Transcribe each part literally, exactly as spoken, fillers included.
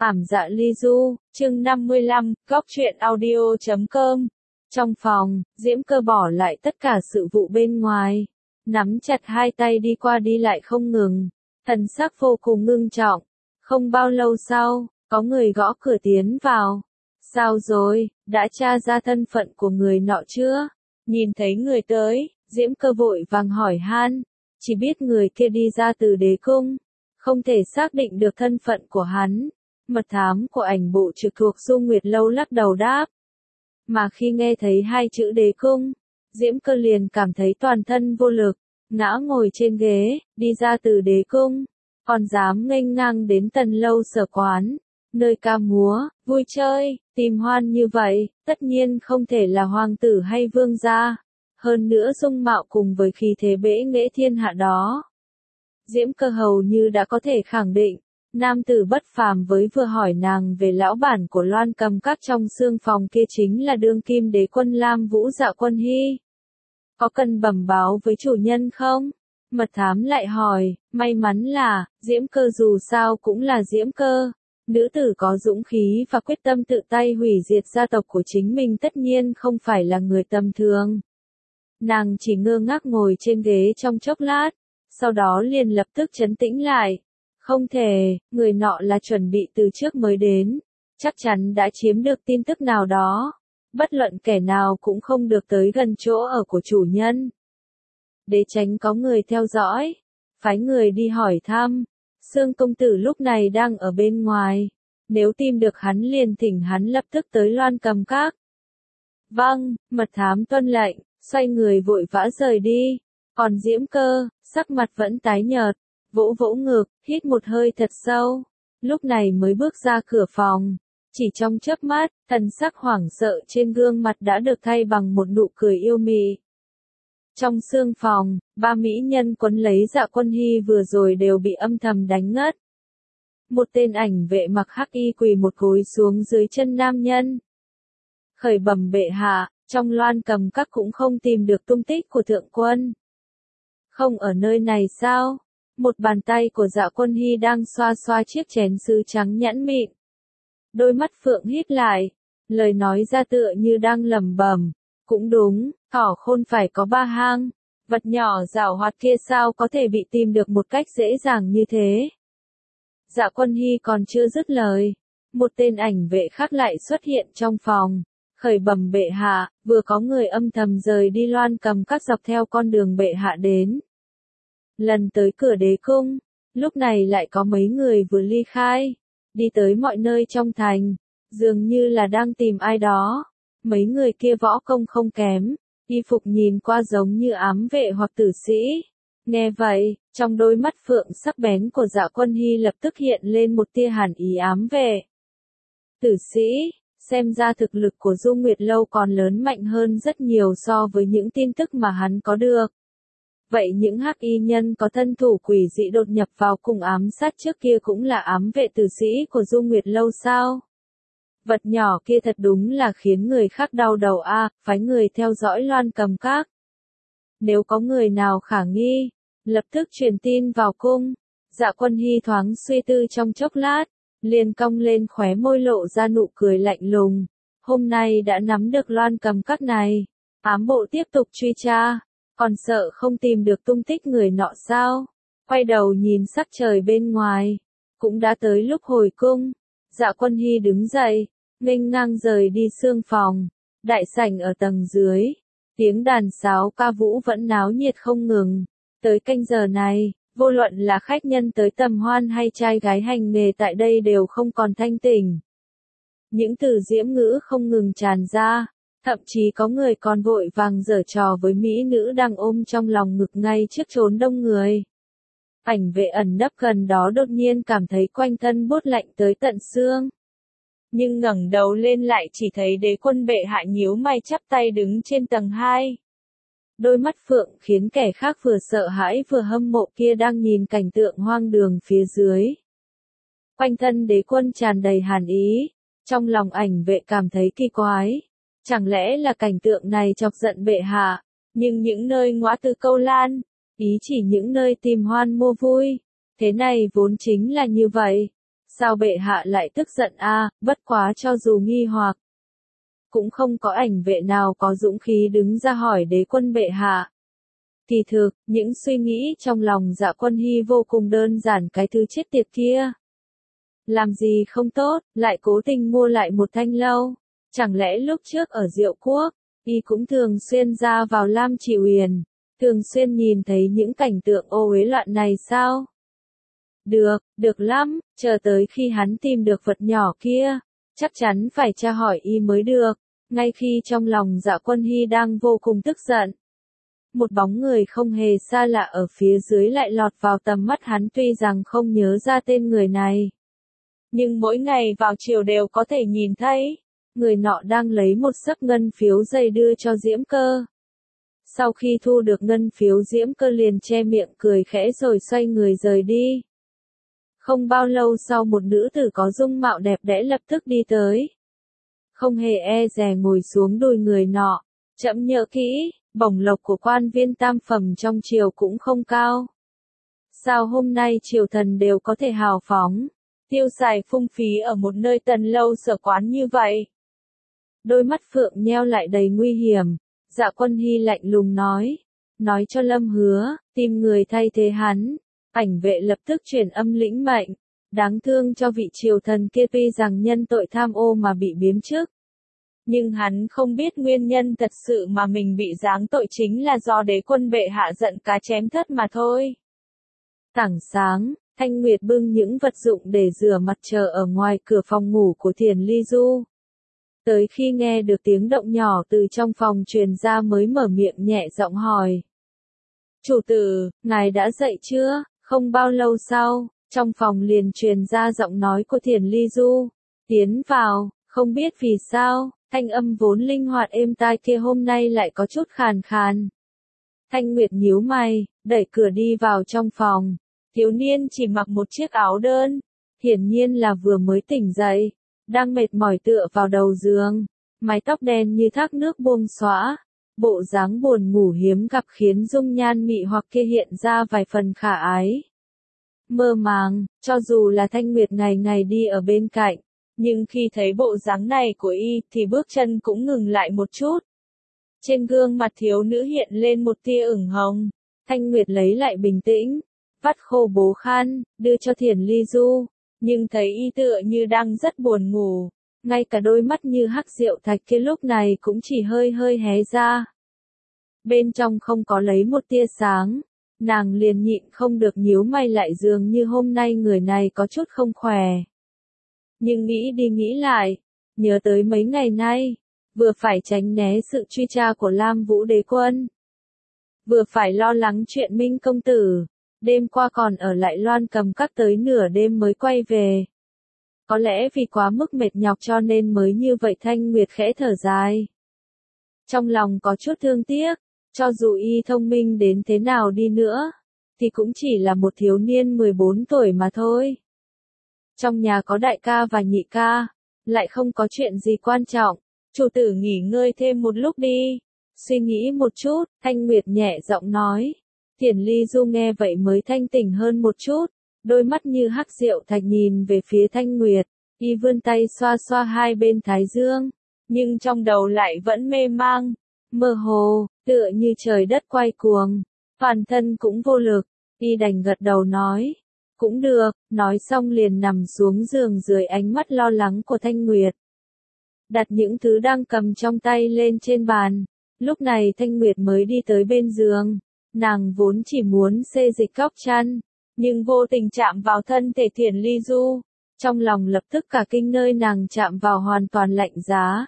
Ảm dạ ly du, chương năm mươi lăm, góc truyện audio chấm com. Trong phòng, Diễm Cơ bỏ lại tất cả sự vụ bên ngoài, nắm chặt hai tay đi qua đi lại không ngừng, thần sắc vô cùng ngưng trọng. Không bao lâu sau, có người gõ cửa tiến vào. Sao rồi, đã tra ra thân phận của người nọ chưa? Nhìn thấy người tới, Diễm Cơ vội vàng hỏi han, chỉ biết người kia đi ra từ đế cung, không thể xác định được thân phận của hắn. Mật thám của ảnh bộ trực thuộc Du Nguyệt Lâu lắc đầu đáp. Mà khi nghe thấy hai chữ đế cung, Diễm Cơ liền cảm thấy toàn thân vô lực, ngã ngồi trên ghế, đi ra từ đế cung, còn dám nghênh ngang đến Tần Lâu Sở quán, nơi ca múa, vui chơi, tìm hoan như vậy, tất nhiên không thể là hoàng tử hay vương gia, hơn nữa dung mạo cùng với khí thế bẽ nghệ thiên hạ đó. Diễm Cơ hầu như đã có thể khẳng định, nam tử bất phàm với vừa hỏi nàng về lão bản của Loan Cầm Các trong xương phòng kia chính là đương kim đế quân Lam Vũ Dạ Quân Hy. Có cần bẩm báo với chủ nhân không? Mật thám lại hỏi, may mắn là, Diễm Cơ dù sao cũng là Diễm Cơ. Nữ tử có dũng khí và quyết tâm tự tay hủy diệt gia tộc của chính mình tất nhiên không phải là người tầm thường. Nàng chỉ ngơ ngác ngồi trên ghế trong chốc lát, sau đó liền lập tức trấn tĩnh lại. Không thể, người nọ là chuẩn bị từ trước mới đến, chắc chắn đã chiếm được tin tức nào đó, bất luận kẻ nào cũng không được tới gần chỗ ở của chủ nhân. Để tránh có người theo dõi, phái người đi hỏi thăm, Sương công tử lúc này đang ở bên ngoài, nếu tìm được hắn liền thỉnh hắn lập tức tới Loan Cầm Các. Vâng, mật thám tuân lệnh, xoay người vội vã rời đi, còn Diễm Cơ, sắc mặt vẫn tái nhợt. Vỗ vỗ ngực, hít một hơi thật sâu, lúc này mới bước ra cửa phòng. Chỉ trong chớp mắt, thần sắc hoảng sợ trên gương mặt đã được thay bằng một nụ cười yêu mị. Trong xương phòng, ba mỹ nhân quấn lấy Dạ Quân Hy vừa rồi đều bị âm thầm đánh ngất. Một tên ảnh vệ mặc hắc y quỳ một gối xuống dưới chân nam nhân. Khởi bẩm bệ hạ, trong Loan Cầm Các cũng không tìm được tung tích của thượng quân. Không ở nơi này sao? Một bàn tay của Dạ Quân Hy đang xoa xoa chiếc chén sứ trắng nhẵn mịn. Đôi mắt phượng híp lại, lời nói ra tựa như đang lẩm bẩm, cũng đúng, thỏ khôn phải có ba hang, vật nhỏ giảo hoạt kia sao có thể bị tìm được một cách dễ dàng như thế. Dạ Quân Hy còn chưa dứt lời, một tên ảnh vệ khác lại xuất hiện trong phòng. Khởi bẩm bệ hạ, vừa có người âm thầm rời đi Loan Cầm Các dọc theo con đường bệ hạ đến. Lần tới cửa đế cung, lúc này lại có mấy người vừa ly khai, đi tới mọi nơi trong thành, dường như là đang tìm ai đó. Mấy người kia võ công không kém, y phục nhìn qua giống như ám vệ hoặc tử sĩ. Nghe vậy, trong đôi mắt phượng sắc bén của Dạ Quân Hy lập tức hiện lên một tia hàn ý ám vệ. Tử sĩ, xem ra thực lực của Du Nguyệt Lâu còn lớn mạnh hơn rất nhiều so với những tin tức mà hắn có được. Vậy những hắc y nhân có thân thủ quỷ dị đột nhập vào cùng ám sát trước kia cũng là ám vệ tử sĩ của Du Nguyệt Lâu sao? Vật nhỏ kia thật đúng là khiến người khác đau đầu a, à, phái người theo dõi Loan Cầm Các. Nếu có người nào khả nghi, lập tức truyền tin vào cung. Dạ Quân Hy thoáng suy tư trong chốc lát, liền cong lên khóe môi lộ ra nụ cười lạnh lùng. Hôm nay đã nắm được Loan Cầm Các này, ám bộ tiếp tục truy tra. Còn sợ không tìm được tung tích người nọ sao? Quay đầu nhìn sắc trời bên ngoài, cũng đã tới lúc hồi cung. Dạ Quân Hy đứng dậy, nghênh ngang rời đi xương phòng. Đại sảnh ở tầng dưới, tiếng đàn sáo ca vũ vẫn náo nhiệt không ngừng. Tới canh giờ này, vô luận là khách nhân tới tầm hoan hay trai gái hành nghề tại đây đều không còn thanh tỉnh. Những từ diễm ngữ không ngừng tràn ra. Thậm chí có người còn vội vàng giở trò với mỹ nữ đang ôm trong lòng ngực ngay trước chốn đông người. Ảnh vệ ẩn nấp gần đó đột nhiên cảm thấy quanh thân buốt lạnh tới tận xương. Nhưng ngẩng đầu lên lại chỉ thấy đế quân bệ hạ nhíu mày chắp tay đứng trên tầng hai. Đôi mắt phượng khiến kẻ khác vừa sợ hãi vừa hâm mộ kia đang nhìn cảnh tượng hoang đường phía dưới. Quanh thân đế quân tràn đầy hàn ý, trong lòng ảnh vệ cảm thấy kỳ quái. Chẳng lẽ là cảnh tượng này chọc giận bệ hạ, nhưng những nơi ngõa tư câu lan, ý chỉ những nơi tìm hoan mua vui, thế này vốn chính là như vậy. Sao bệ hạ lại tức giận a? Bất quá cho dù nghi hoặc, cũng không có ảnh vệ nào có dũng khí đứng ra hỏi đế quân bệ hạ. Kỳ thực, những suy nghĩ trong lòng Dạ Quân Hy vô cùng đơn giản, cái thứ chết tiệt kia. Làm gì không tốt, lại cố tình mua lại một thanh lâu. Chẳng lẽ lúc trước ở Diệu Quốc, y cũng thường xuyên ra vào Lam Chỉ Uyển, thường xuyên nhìn thấy những cảnh tượng ô uế loạn này sao? Được, được lắm, chờ tới khi hắn tìm được vật nhỏ kia, chắc chắn phải tra hỏi y mới được. Ngay khi trong lòng Dạ Quân Hy đang vô cùng tức giận, một bóng người không hề xa lạ ở phía dưới lại lọt vào tầm mắt hắn, tuy rằng không nhớ ra tên người này, nhưng mỗi ngày vào chiều đều có thể nhìn thấy. Người nọ đang lấy một xấp ngân phiếu dày đưa cho Diễm Cơ. Sau khi thu được ngân phiếu, Diễm Cơ liền che miệng cười khẽ rồi xoay người rời đi. Không bao lâu sau, một nữ tử có dung mạo đẹp đẽ lập tức đi tới. Không hề e dè ngồi xuống đùi người nọ. Trẫm nhớ kỹ, bổng lộc của quan viên tam phẩm trong triều cũng không cao. Sao hôm nay triều thần đều có thể hào phóng, tiêu xài phung phí ở một nơi tần lâu sở quán như vậy? Đôi mắt phượng nheo lại đầy nguy hiểm. Dạ Quân Hy lạnh lùng nói. Nói cho Lâm Hứa, tìm người thay thế hắn. Ảnh vệ lập tức truyền âm lĩnh mệnh. Đáng thương cho vị triều thần kia, tuy rằng nhân tội tham ô mà bị biếm chức, nhưng hắn không biết nguyên nhân thật sự mà mình bị giáng tội chính là do đế quân bệ hạ giận cá chém thất mà thôi. Tảng sáng, Thanh Nguyệt bưng những vật dụng để rửa mặt chờ ở ngoài cửa phòng ngủ của Thiền Ly Du. Tới khi nghe được tiếng động nhỏ từ trong phòng truyền ra mới mở miệng nhẹ giọng hỏi. Chủ tử, ngài đã dậy chưa? Không bao lâu sau, trong phòng liền truyền ra giọng nói của Thiền Ly Du. Tiến vào, không biết vì sao, thanh âm vốn linh hoạt êm tai kia hôm nay lại có chút khàn khàn. Thanh Nguyệt nhíu mày, đẩy cửa đi vào trong phòng. Thiếu niên chỉ mặc một chiếc áo đơn, hiển nhiên là vừa mới tỉnh dậy, đang mệt mỏi tựa vào đầu giường, mái tóc đen như thác nước buông xõa, bộ dáng buồn ngủ hiếm gặp khiến dung nhan mị hoặc kia hiện ra vài phần khả ái. Mơ màng, cho dù là Thanh Nguyệt ngày ngày đi ở bên cạnh, nhưng khi thấy bộ dáng này của y thì bước chân cũng ngừng lại một chút. Trên gương mặt thiếu nữ hiện lên một tia ửng hồng. Thanh Nguyệt lấy lại bình tĩnh, vắt khô bố khăn, đưa cho Thiền Ly Du, nhưng thấy y tựa như đang rất buồn ngủ, ngay cả đôi mắt như hắc rượu thạch kia lúc này cũng chỉ hơi hơi hé ra. Bên trong không có lấy một tia sáng, nàng liền nhịn không được nhíu mày lại, dường như hôm nay người này có chút không khỏe. Nhưng nghĩ đi nghĩ lại, nhớ tới mấy ngày nay, vừa phải tránh né sự truy tra của Lam Vũ đế quân, vừa phải lo lắng chuyện Minh công tử, đêm qua còn ở lại Loan Cầm Các tới nửa đêm mới quay về. Có lẽ vì quá mức mệt nhọc cho nên mới như vậy. Thanh Nguyệt khẽ thở dài. Trong lòng có chút thương tiếc, cho dù y thông minh đến thế nào đi nữa, thì cũng chỉ là một thiếu niên mười bốn tuổi mà thôi. Trong nhà có đại ca và nhị ca, lại không có chuyện gì quan trọng, chủ tử nghỉ ngơi thêm một lúc đi. Suy nghĩ một chút, Thanh Nguyệt nhẹ giọng nói. Thiền Ly Du nghe vậy mới thanh tỉnh hơn một chút, đôi mắt như hắc rượu thạch nhìn về phía Thanh Nguyệt, y vươn tay xoa xoa hai bên thái dương, nhưng trong đầu lại vẫn mê mang, mơ hồ, tựa như trời đất quay cuồng, toàn thân cũng vô lực, y đành gật đầu nói, cũng được, nói xong liền nằm xuống giường dưới ánh mắt lo lắng của Thanh Nguyệt. Đặt những thứ đang cầm trong tay lên trên bàn, lúc này Thanh Nguyệt mới đi tới bên giường. Nàng vốn chỉ muốn xê dịch góc chăn, nhưng vô tình chạm vào thân thể Thiền Ly Du, trong lòng lập tức cả kinh, nơi nàng chạm vào hoàn toàn lạnh giá.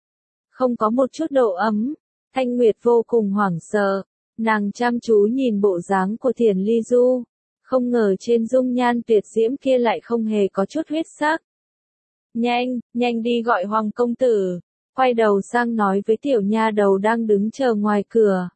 Không có một chút độ ấm, Thanh Nguyệt vô cùng hoảng sợ, nàng chăm chú nhìn bộ dáng của Thiền Ly Du, không ngờ trên dung nhan tuyệt diễm kia lại không hề có chút huyết sắc. Nhanh, nhanh đi gọi Hoàng công tử, quay đầu sang nói với tiểu nha đầu đang đứng chờ ngoài cửa.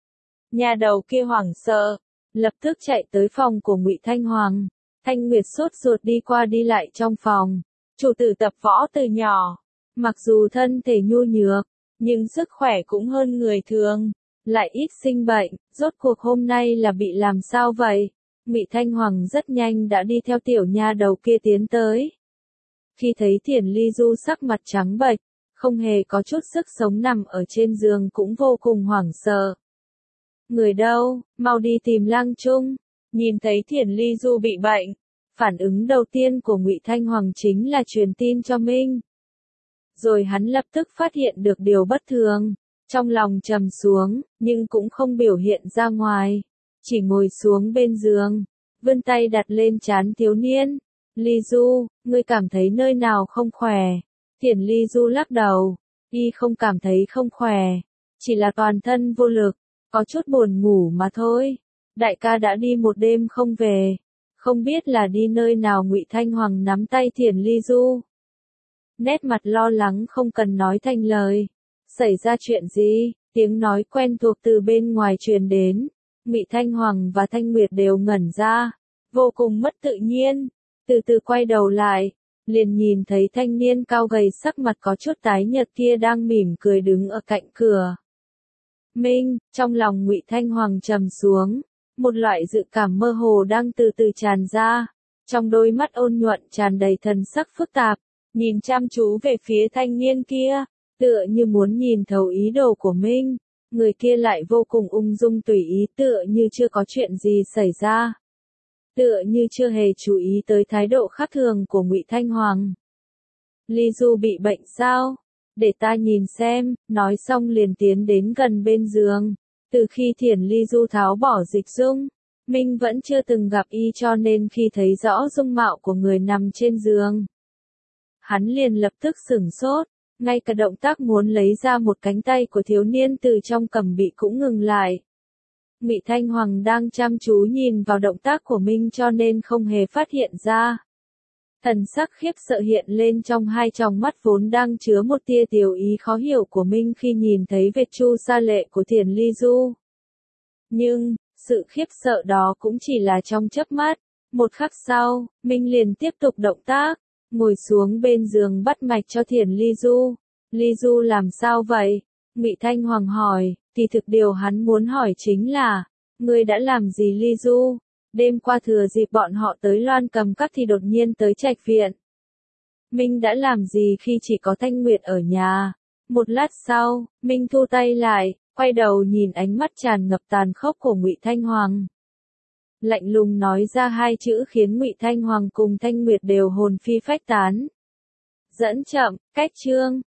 Nhà đầu kia hoảng sợ, lập tức chạy tới phòng của Ngụy Thanh Hoàng. Thanh Nguyệt sốt ruột đi qua đi lại trong phòng. Chủ tử tập võ từ nhỏ, mặc dù thân thể nhu nhược, nhưng sức khỏe cũng hơn người thường, lại ít sinh bệnh, rốt cuộc hôm nay là bị làm sao vậy? Ngụy Thanh Hoàng rất nhanh đã đi theo tiểu nha đầu kia tiến tới. Khi thấy Thiển Ly Du sắc mặt trắng bệch, không hề có chút sức sống nằm ở trên giường cũng vô cùng hoảng sợ. Người đâu, mau đi tìm Lang Trung. Nhìn thấy Thiển Ly Du bị bệnh, phản ứng đầu tiên của Ngụy Thanh Hoàng chính là truyền tin cho Minh. Rồi hắn lập tức phát hiện được điều bất thường, trong lòng trầm xuống, nhưng cũng không biểu hiện ra ngoài, chỉ ngồi xuống bên giường, vươn tay đặt lên trán thiếu niên. Ly Du, ngươi cảm thấy nơi nào không khỏe? Thiển Ly Du lắc đầu, y không cảm thấy không khỏe, chỉ là toàn thân vô lực, có chút buồn ngủ mà thôi. Đại ca đã đi một đêm không về, không biết là đi nơi nào. Ngụy Thanh Hoàng nắm tay Thiển Ly Du, nét mặt lo lắng không cần nói thành lời. Xảy ra chuyện gì? Tiếng nói quen thuộc từ bên ngoài truyền đến. Ngụy Thanh Hoàng và Thanh Nguyệt đều ngẩn ra, vô cùng mất tự nhiên, từ từ quay đầu lại, liền nhìn thấy thanh niên cao gầy sắc mặt có chút tái nhợt kia đang mỉm cười đứng ở cạnh cửa. Minh, trong lòng Ngụy Thanh Hoàng trầm xuống, một loại dự cảm mơ hồ đang từ từ tràn ra, trong đôi mắt ôn nhuận tràn đầy thần sắc phức tạp, nhìn chăm chú về phía thanh niên kia, tựa như muốn nhìn thấu ý đồ của Minh. Người kia lại vô cùng ung dung tùy ý, tựa như chưa có chuyện gì xảy ra, tựa như chưa hề chú ý tới thái độ khác thường của Ngụy Thanh Hoàng. Ly Du bị bệnh sao? Để ta nhìn xem. Nói xong liền tiến đến gần bên giường. Từ khi Thiển Ly Du tháo bỏ dịch dung, Minh vẫn chưa từng gặp y, cho nên khi thấy rõ dung mạo của người nằm trên giường, hắn liền lập tức sửng sốt, ngay cả động tác muốn lấy ra một cánh tay của thiếu niên từ trong cẩm bị cũng ngừng lại. Ngụy Thanh Hoàng đang chăm chú nhìn vào động tác của Minh cho nên không hề phát hiện ra. Thần sắc khiếp sợ hiện lên trong hai tròng mắt vốn đang chứa một tia tiểu ý khó hiểu của Minh khi nhìn thấy vệt chu sa lệ của Thiển Ly Du. Nhưng, sự khiếp sợ đó cũng chỉ là trong chớp mắt. Một khắc sau, Minh liền tiếp tục động tác, ngồi xuống bên giường bắt mạch cho Thiển Ly Du. Ly Du làm sao vậy? Ngụy Thanh Hoàng hỏi. Thì thực điều hắn muốn hỏi chính là, ngươi đã làm gì Ly Du? Đêm qua thừa dịp bọn họ tới Loan Cầm Các thì đột nhiên tới Trạch Viện. Minh đã làm gì khi chỉ có Thanh Nguyệt ở nhà? Một lát sau, Minh thu tay lại, quay đầu nhìn ánh mắt tràn ngập tàn khốc của Ngụy Thanh Hoàng. Lạnh lùng nói ra hai chữ khiến Ngụy Thanh Hoàng cùng Thanh Nguyệt đều hồn phi phách tán. Dẫn chậm, cách chương.